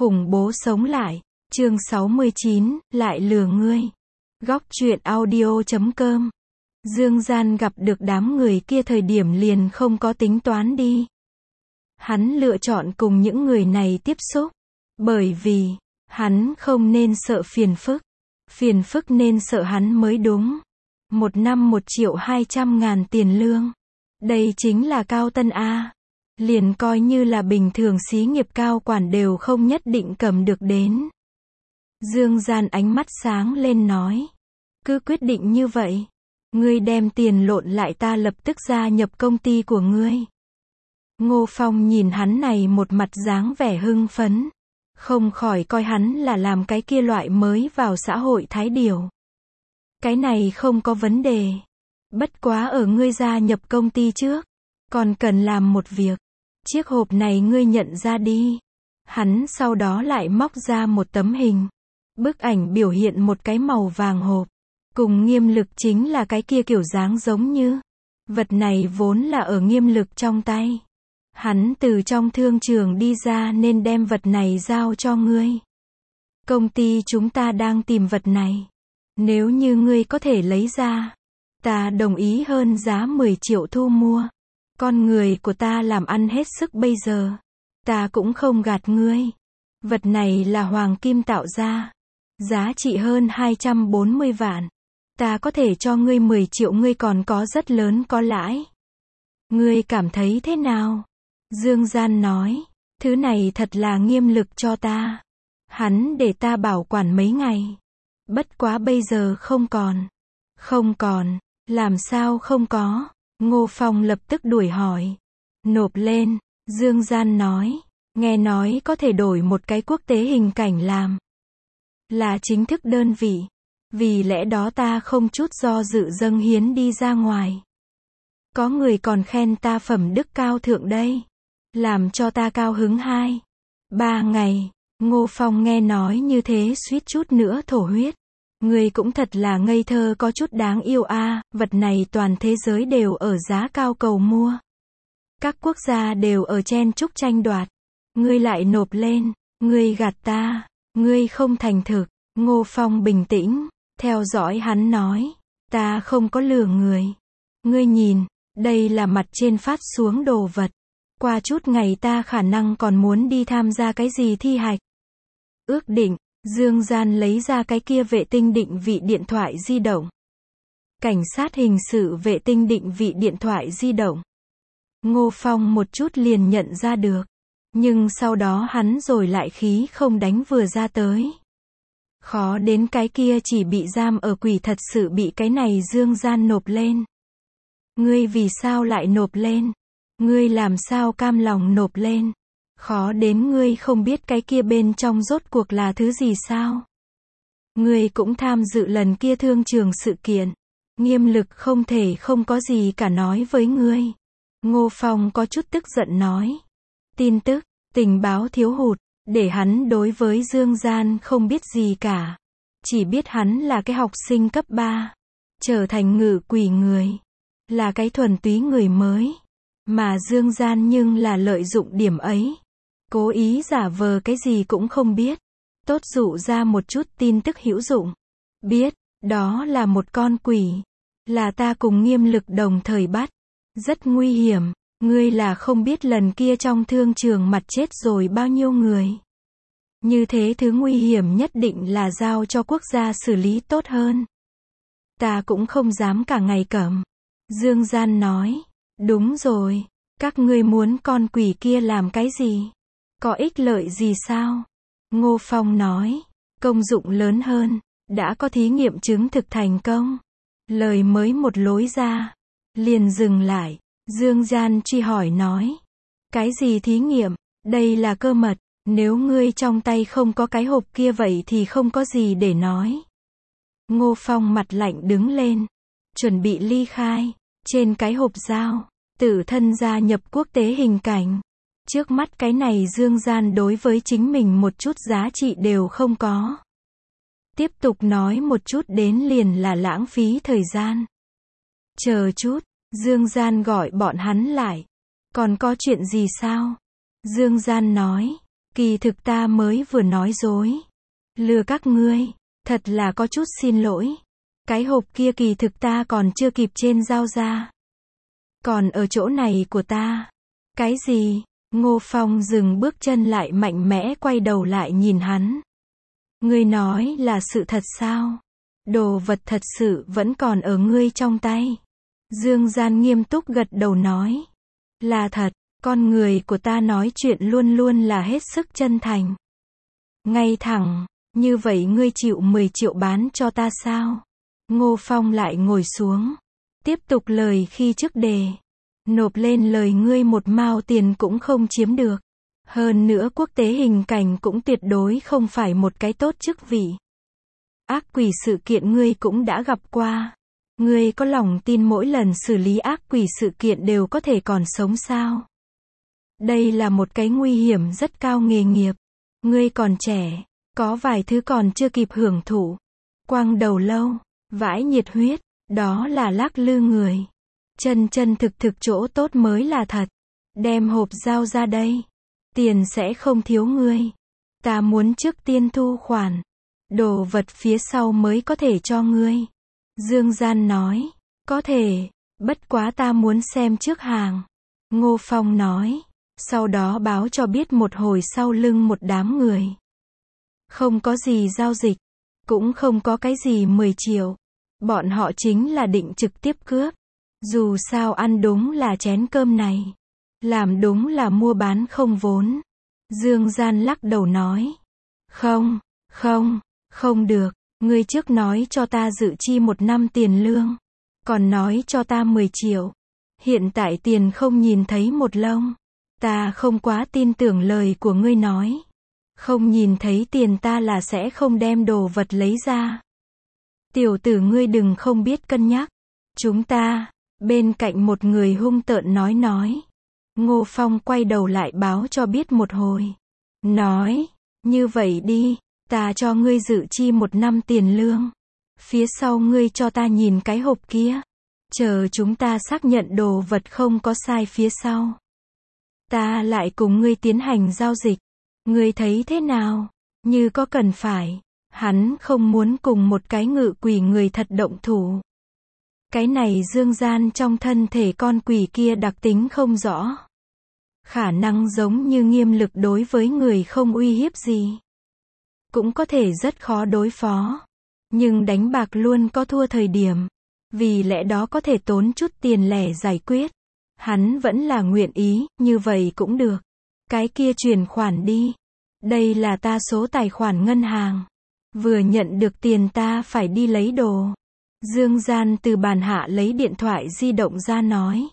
Khủng bố sống lại. Chương 69, lại lừa ngươi. Góc truyện audio.com. Dương Gian gặp được đám người kia thời điểm liền không có tính toán đi. Hắn lựa chọn cùng những người này tiếp xúc. Bởi vì, hắn không nên sợ phiền phức. Phiền phức nên sợ hắn mới đúng. Một năm 1.200.000 tiền lương. Đây chính là cao tân A. Liền coi như là bình thường xí nghiệp cao quản đều không nhất định cầm được đến. Dương Gian ánh mắt sáng lên nói. Cứ quyết định như vậy. Ngươi đem tiền lộn lại ta lập tức gia nhập công ty của ngươi. Ngô Phong nhìn hắn này một mặt dáng vẻ hưng phấn. Không khỏi coi hắn là làm cái kia loại mới vào xã hội thái điểu. Cái này không có vấn đề. Bất quá ở ngươi gia nhập công ty trước. Còn cần làm một việc. Chiếc hộp này ngươi nhận ra đi. Hắn sau đó lại móc ra một tấm hình. Bức ảnh biểu hiện một cái màu vàng hộp. Cùng Nghiêm Lực chính là cái kia kiểu dáng giống như. Vật này vốn là ở Nghiêm Lực trong tay. Hắn từ trong thương trường đi ra nên đem vật này giao cho ngươi. Công ty chúng ta đang tìm vật này. Nếu như ngươi có thể lấy ra, ta đồng ý hơn giá 10 triệu thu mua. Con người của ta làm ăn hết sức bây giờ. Ta cũng không gạt ngươi. Vật này là hoàng kim tạo ra. Giá trị hơn 240 vạn. Ta có thể cho ngươi 10 triệu, ngươi còn có rất lớn có lãi. Ngươi cảm thấy thế nào? Dương Gian nói. Thứ này thật là Nghiêm Lực cho ta. Hắn để ta bảo quản mấy ngày. Bất quá bây giờ không còn. Không còn. Làm sao không có? Ngô Phong lập tức đuổi hỏi. Nộp lên. Dương Gian nói. Nghe nói có thể đổi một cái quốc tế hình cảnh làm. Là chính thức đơn vị. Vì lẽ đó ta không chút do dự dâng hiến đi ra ngoài. Có người còn khen ta phẩm đức cao thượng đây. Làm cho ta cao hứng 2-3 ngày. Ngô Phong nghe nói như thế suýt chút nữa thổ huyết. Người cũng thật là ngây thơ có chút đáng yêu a. Vật này toàn thế giới đều ở giá cao cầu mua. Các quốc gia đều ở chen chúc tranh đoạt. Ngươi lại nộp lên. Ngươi gạt ta. Ngươi không thành thực. Ngô Phong bình tĩnh. Theo dõi hắn nói. Ta không có lừa người. Ngươi nhìn. Đây là mặt trên phát xuống đồ vật. Qua chút ngày ta khả năng còn muốn đi tham gia cái gì thi hạch. Ước định. Dương Gian lấy ra cái kia vệ tinh định vị điện thoại di động. Cảnh sát hình sự vệ tinh định vị điện thoại di động. Ngô Phong một chút liền nhận ra được. Nhưng sau đó hắn rồi lại khí không đánh vừa ra tới. Khó đến cái kia chỉ bị giam ở quỷ thật sự bị cái này Dương Gian nộp lên. Ngươi vì sao lại nộp lên? Ngươi làm sao cam lòng nộp lên? Khó đến ngươi không biết cái kia bên trong rốt cuộc là thứ gì sao? Ngươi cũng tham dự lần kia thương trường sự kiện. Nghiêm Lực không thể không có gì cả nói với ngươi. Ngô Phong có chút tức giận nói. Tin tức, tình báo thiếu hụt, để hắn đối với Dương Gian không biết gì cả. Chỉ biết hắn là cái học sinh cấp 3. Trở thành ngự quỷ người. Là cái thuần túy người mới. Mà Dương Gian nhưng là lợi dụng điểm ấy. Cố ý giả vờ cái gì cũng không biết. Tốt dụ ra một chút tin tức hữu dụng. Biết, đó là một con quỷ. Là ta cùng Nghiêm Lực đồng thời bắt. Rất nguy hiểm. Ngươi là không biết lần kia trong thương trường mặt chết rồi bao nhiêu người. Như thế thứ nguy hiểm nhất định là giao cho quốc gia xử lý tốt hơn. Ta cũng không dám cả ngày cẩm. Dương Gian nói. Đúng rồi. Các ngươi muốn con quỷ kia làm cái gì? Có ích lợi gì sao? Ngô Phong nói. Công dụng lớn hơn. Đã có thí nghiệm chứng thực thành công. Lời mới một lối ra. Liền dừng lại. Dương Gian truy hỏi nói. Cái gì thí nghiệm? Đây là cơ mật. Nếu ngươi trong tay không có cái hộp kia vậy thì không có gì để nói. Ngô Phong mặt lạnh đứng lên. Chuẩn bị ly khai. Trên cái hộp dao. Tự thân gia nhập quốc tế hình cảnh. Trước mắt cái này Dương Gian đối với chính mình một chút giá trị đều không có. Tiếp tục nói một chút đến liền là lãng phí thời gian. Chờ chút. Dương Gian gọi bọn hắn lại. Còn có chuyện gì sao? Dương Gian nói. Kỳ thực ta mới vừa nói dối. Lừa các ngươi. Thật là có chút xin lỗi. Cái hộp kia kỳ thực ta còn chưa kịp trên giao ra. Còn ở chỗ này của ta. Cái gì? Ngô Phong dừng bước chân lại mạnh mẽ quay đầu lại nhìn hắn. Ngươi nói là sự thật sao? Đồ vật thật sự vẫn còn ở ngươi trong tay. Dương Gian nghiêm túc gật đầu nói. Là thật, con người của ta nói chuyện luôn luôn là hết sức chân thành. Ngay thẳng, như vậy ngươi chịu 10 triệu bán cho ta sao? Ngô Phong lại ngồi xuống. Tiếp tục lời khi trước đề. Nộp lên lời ngươi 1 mao tiền cũng không chiếm được. Hơn nữa quốc tế hình cảnh cũng tuyệt đối không phải một cái tốt chức vị. Ác quỷ sự kiện ngươi cũng đã gặp qua. Ngươi có lòng tin mỗi lần xử lý ác quỷ sự kiện đều có thể còn sống sao? Đây là một cái nguy hiểm rất cao nghề nghiệp. Ngươi còn trẻ, có vài thứ còn chưa kịp hưởng thụ. Quăng đầu lâu, vãi nhiệt huyết, đó là lắc lư người. Chân chân thực thực chỗ tốt mới là thật. Đem hộp giao ra đây. Tiền sẽ không thiếu ngươi. Ta muốn trước tiên thu khoản. Đồ vật phía sau mới có thể cho ngươi. Dương Gian nói. Có thể, bất quá ta muốn xem trước hàng. Ngô Phong nói. Sau đó báo cho biết một hồi sau lưng một đám người. Không có gì giao dịch. Cũng không có cái gì 10 triệu. Bọn họ chính là định trực tiếp cướp. Dù sao ăn đúng là chén cơm này. Làm đúng là mua bán không vốn. Dương Gian lắc đầu nói. Không được. Ngươi trước nói cho ta dự chi 1 năm tiền lương. Còn nói cho ta 10 triệu. Hiện tại tiền không nhìn thấy một lông. Ta không quá tin tưởng lời của ngươi nói. Không nhìn thấy tiền ta là sẽ không đem đồ vật lấy ra. Tiểu tử ngươi đừng không biết cân nhắc. Chúng ta, bên cạnh một người hung tợn nói. Ngô Phong quay đầu lại báo cho biết một hồi. Nói, như vậy đi, ta cho ngươi dự chi 1 năm tiền lương. Phía sau ngươi cho ta nhìn cái hộp kia. Chờ chúng ta xác nhận đồ vật không có sai phía sau. Ta lại cùng ngươi tiến hành giao dịch. Ngươi thấy thế nào? Như có cần phải. Hắn không muốn cùng một cái ngự quỷ người thật động thủ. Cái này Dương Gian trong thân thể con quỷ kia đặc tính không rõ. Khả năng giống như nghiêm lực đối với người không uy hiếp gì. Cũng có thể rất khó đối phó. Nhưng đánh bạc luôn có thua thời điểm. Vì lẽ đó có thể tốn chút tiền lẻ giải quyết. Hắn vẫn là nguyện ý, như vậy cũng được. Cái kia chuyển khoản đi. Đây là ta số tài khoản ngân hàng. Vừa nhận được tiền ta phải đi lấy đồ. Dương Gian từ bàn hạ lấy điện thoại di động ra nói.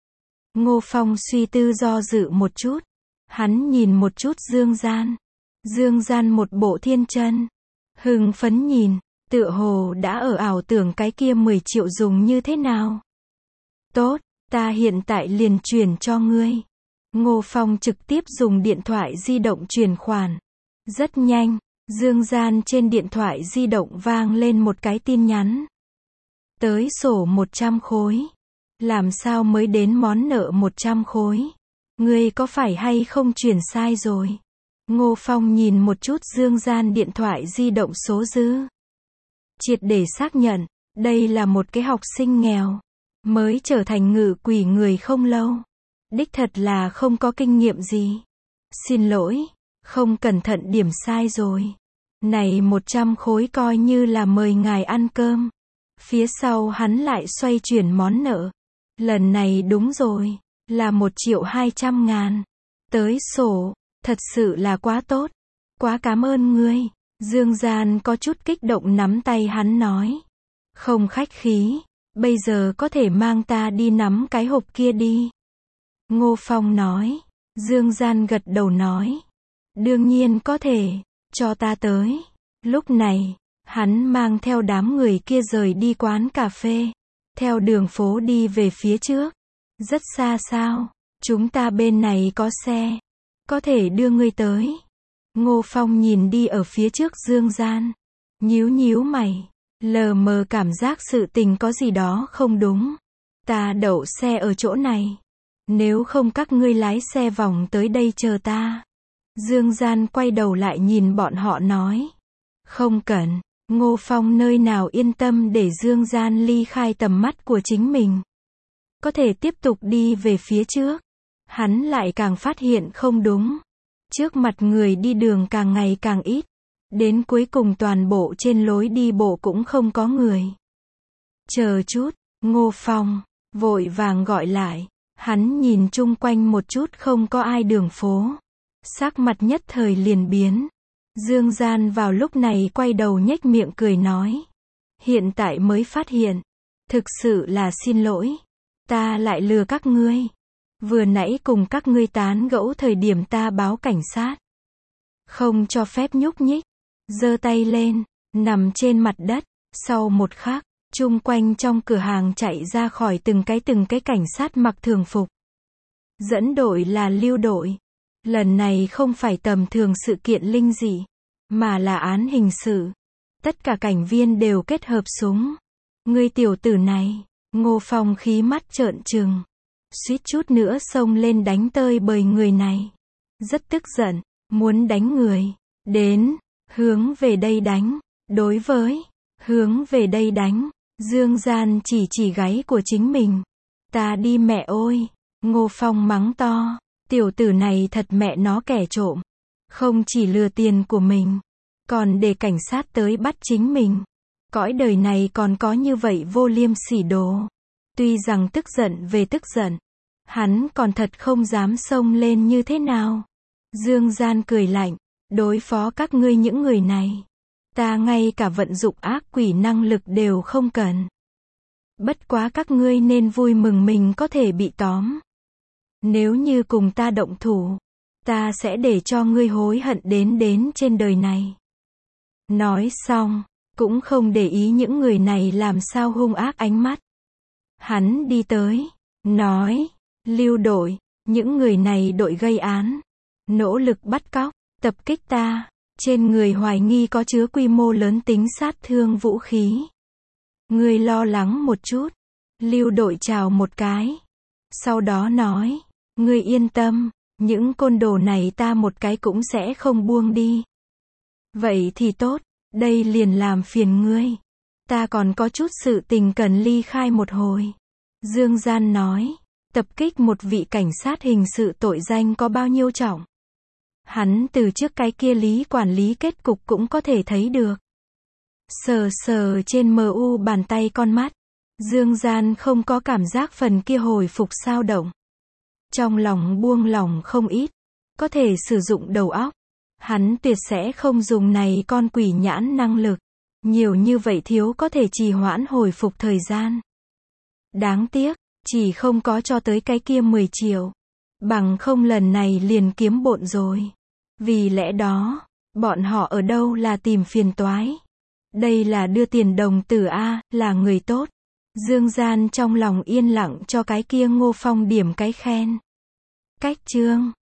Ngô Phong suy tư do dự một chút. Hắn nhìn một chút Dương Gian. Dương Gian một bộ thiên chân. Hưng phấn nhìn, tựa hồ đã ở ảo tưởng cái kia 10 triệu dùng như thế nào. Tốt, ta hiện tại liền chuyển cho ngươi. Ngô Phong trực tiếp dùng điện thoại di động chuyển khoản. Rất nhanh, Dương Gian trên điện thoại di động vang lên một cái tin nhắn. Tới sổ 100 khối. Làm sao mới đến món nợ 100 khối? Ngươi có phải hay không chuyển sai rồi? Ngô Phong nhìn một chút Dương Gian điện thoại di động số dư. Triệt để xác nhận, đây là một cái học sinh nghèo. Mới trở thành ngự quỷ người không lâu. Đích thật là không có kinh nghiệm gì. Xin lỗi, không cẩn thận điểm sai rồi. Này 100 khối coi như là mời ngài ăn cơm. Phía sau hắn lại xoay chuyển món nợ. Lần này đúng rồi, là 1.200.000. Tới sổ, thật sự là quá tốt. Quá cảm ơn ngươi. Dương Gian có chút kích động nắm tay hắn nói. Không khách khí, bây giờ có thể mang ta đi nắm cái hộp kia đi. Ngô Phong nói. Dương Gian gật đầu nói. Đương nhiên có thể, cho ta tới. Lúc này, hắn mang theo đám người kia rời đi quán cà phê. Theo đường phố đi về phía trước. Rất xa sao? Chúng ta bên này có xe. Có thể đưa ngươi tới. Ngô Phong nhìn đi ở phía trước Dương Gian. Nhíu mày. Lờ mờ cảm giác sự tình có gì đó không đúng. Ta đậu xe ở chỗ này. Nếu không các ngươi lái xe vòng tới đây chờ ta. Dương Gian quay đầu lại nhìn bọn họ nói. Không cần. Ngô Phong nơi nào yên tâm để Dương Gian ly khai tầm mắt của chính mình. Có thể tiếp tục đi về phía trước. Hắn lại càng phát hiện không đúng. Trước mặt người đi đường càng ngày càng ít. Đến cuối cùng toàn bộ trên lối đi bộ cũng không có người. Chờ chút, Ngô Phong vội vàng gọi lại. Hắn nhìn chung quanh một chút không có ai đường phố. Sắc mặt nhất thời liền biến. Dương Gian vào lúc này quay đầu nhếch miệng cười nói. Hiện tại mới phát hiện. Thực sự là xin lỗi. Ta lại lừa các ngươi. Vừa nãy cùng các ngươi tán gẫu thời điểm ta báo cảnh sát. Không cho phép nhúc nhích. Giơ tay lên, nằm trên mặt đất. Sau một khắc, chung quanh trong cửa hàng chạy ra khỏi từng cái cảnh sát mặc thường phục. Dẫn đội là Lưu đội. Lần này không phải tầm thường sự kiện linh dị, mà là án hình sự. Tất cả cảnh viên đều kết hợp súng. Ngươi tiểu tử này, Ngô Phong khí mắt trợn trừng. Suýt chút nữa xông lên đánh tơi bời người này. Rất tức giận, muốn đánh người. Đến, hướng về đây đánh. Đối với, hướng về đây đánh. Dương Gian chỉ gáy của chính mình. Ta đi mẹ ơi. Ngô Phong mắng to. Tiểu tử này thật mẹ nó kẻ trộm. Không chỉ lừa tiền của mình, còn để cảnh sát tới bắt chính mình. Cõi đời này còn có như vậy vô liêm sỉ đồ. Tuy rằng tức giận về tức giận, hắn còn thật không dám xông lên như thế nào. Dương Gian cười lạnh. Đối phó các ngươi những người này, ta ngay cả vận dụng ác quỷ năng lực đều không cần. Bất quá các ngươi nên vui mừng mình có thể bị tóm. Nếu như cùng ta động thủ, ta sẽ để cho ngươi hối hận đến trên đời này. Nói xong, cũng không để ý những người này làm sao hung ác ánh mắt. Hắn đi tới, nói, Lưu đội, những người này đội gây án, nỗ lực bắt cóc, tập kích ta, trên người hoài nghi có chứa quy mô lớn tính sát thương vũ khí. Ngươi lo lắng một chút. Lưu đội chào một cái. Sau đó nói, ngươi yên tâm, những côn đồ này ta một cái cũng sẽ không buông đi. Vậy thì tốt, đây liền làm phiền ngươi. Ta còn có chút sự tình cần ly khai một hồi. Dương Gian nói, tập kích một vị cảnh sát hình sự tội danh có bao nhiêu trọng. Hắn từ trước cái kia Lý quản lý kết cục cũng có thể thấy được. Sờ trên MU bàn tay con mắt. Dương Gian không có cảm giác phần kia hồi phục sao động. Trong lòng buông lỏng không ít. Có thể sử dụng đầu óc. Hắn tuyệt sẽ không dùng này con quỷ nhãn năng lực. Nhiều như vậy thiếu có thể trì hoãn hồi phục thời gian. Đáng tiếc, chỉ không có cho tới cái kia 10 triệu. Bằng không lần này liền kiếm bộn rồi. Vì lẽ đó, bọn họ ở đâu là tìm phiền toái. Đây là đưa tiền đồng tử A, là người tốt. Dương Gian trong lòng yên lặng cho cái kia Ngô Phong điểm cái khen. Cách chương